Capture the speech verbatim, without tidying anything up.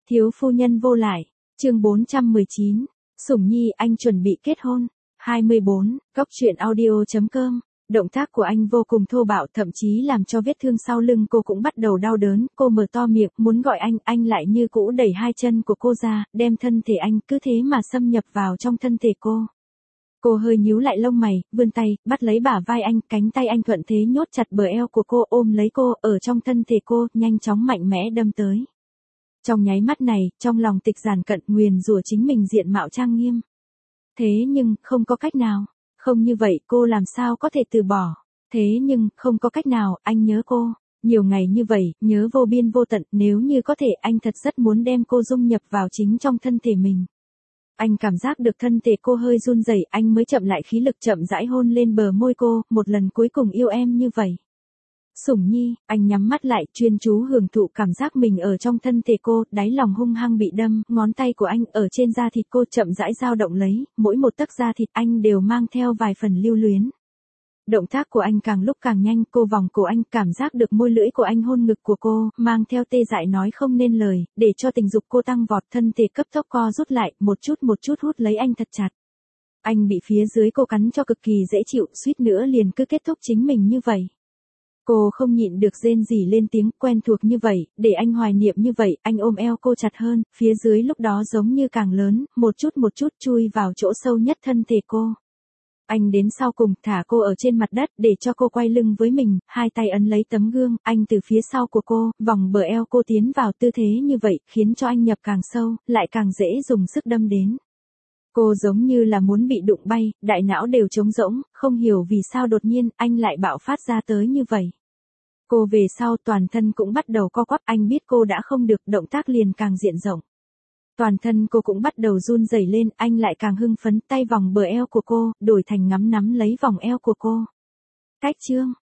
Thiếu phu nhân vô lại, chương bốn trăm mười chín, Sủng Nhi anh chuẩn bị kết hôn. hai mươi bốn, Cóc truyện audio.com. Động tác của anh vô cùng thô bạo, thậm chí làm cho vết thương sau lưng cô cũng bắt đầu đau đớn, cô mở to miệng, muốn gọi anh, anh lại như cũ đẩy hai chân của cô ra, đem thân thể anh cứ thế mà xâm nhập vào trong thân thể cô. Cô hơi nhíu lại lông mày, vươn tay, bắt lấy bả vai anh, cánh tay anh thuận thế nhốt chặt bờ eo của cô, ôm lấy cô, ở trong thân thể cô, nhanh chóng mạnh mẽ đâm tới. Trong nháy mắt này, trong lòng Tịch Giản Cận nguyền rủa chính mình diện mạo trang nghiêm. Thế nhưng, không có cách nào. Không như vậy cô làm sao có thể từ bỏ. Thế nhưng, không có cách nào, anh nhớ cô. Nhiều ngày như vậy, nhớ vô biên vô tận, nếu như có thể anh thật rất muốn đem cô dung nhập vào chính trong thân thể mình. Anh cảm giác được thân thể cô hơi run rẩy, anh mới chậm lại khí lực chậm rãi hôn lên bờ môi cô, một lần cuối cùng yêu em như vậy. Sủng Nhi, anh nhắm mắt lại, chuyên chú hưởng thụ cảm giác mình ở trong thân thể cô, đáy lòng hung hăng bị đâm, ngón tay của anh ở trên da thịt cô chậm rãi dao động lấy, mỗi một tấc da thịt anh đều mang theo vài phần lưu luyến. Động tác của anh càng lúc càng nhanh, cô vòng cổ anh, cảm giác được môi lưỡi của anh hôn ngực của cô, mang theo tê dại nói không nên lời, để cho tình dục cô tăng vọt, thân thể cấp tốc co rút lại, một chút một chút hút lấy anh thật chặt. Anh bị phía dưới cô cắn cho cực kỳ dễ chịu, suýt nữa liền cứ kết thúc chính mình như vậy. Cô không nhịn được rên rỉ lên tiếng, quen thuộc như vậy, để anh hoài niệm như vậy, anh ôm eo cô chặt hơn, phía dưới lúc đó giống như càng lớn, một chút một chút chui vào chỗ sâu nhất thân thể cô. Anh đến sau cùng, thả cô ở trên mặt đất, để cho cô quay lưng với mình, hai tay ấn lấy tấm gương, anh từ phía sau của cô, vòng bờ eo cô tiến vào tư thế như vậy, khiến cho anh nhập càng sâu, lại càng dễ dùng sức đâm đến. Cô giống như là muốn bị đụng bay, đại não đều trống rỗng, không hiểu vì sao đột nhiên, anh lại bạo phát ra tới như vậy. Cô về sau toàn thân cũng bắt đầu co quắp, anh biết cô đã không được, động tác liền càng diện rộng. Toàn thân cô cũng bắt đầu run rẩy lên, anh lại càng hưng phấn, tay vòng bờ eo của cô, đổi thành ngắm nắm lấy vòng eo của cô. Cách chương,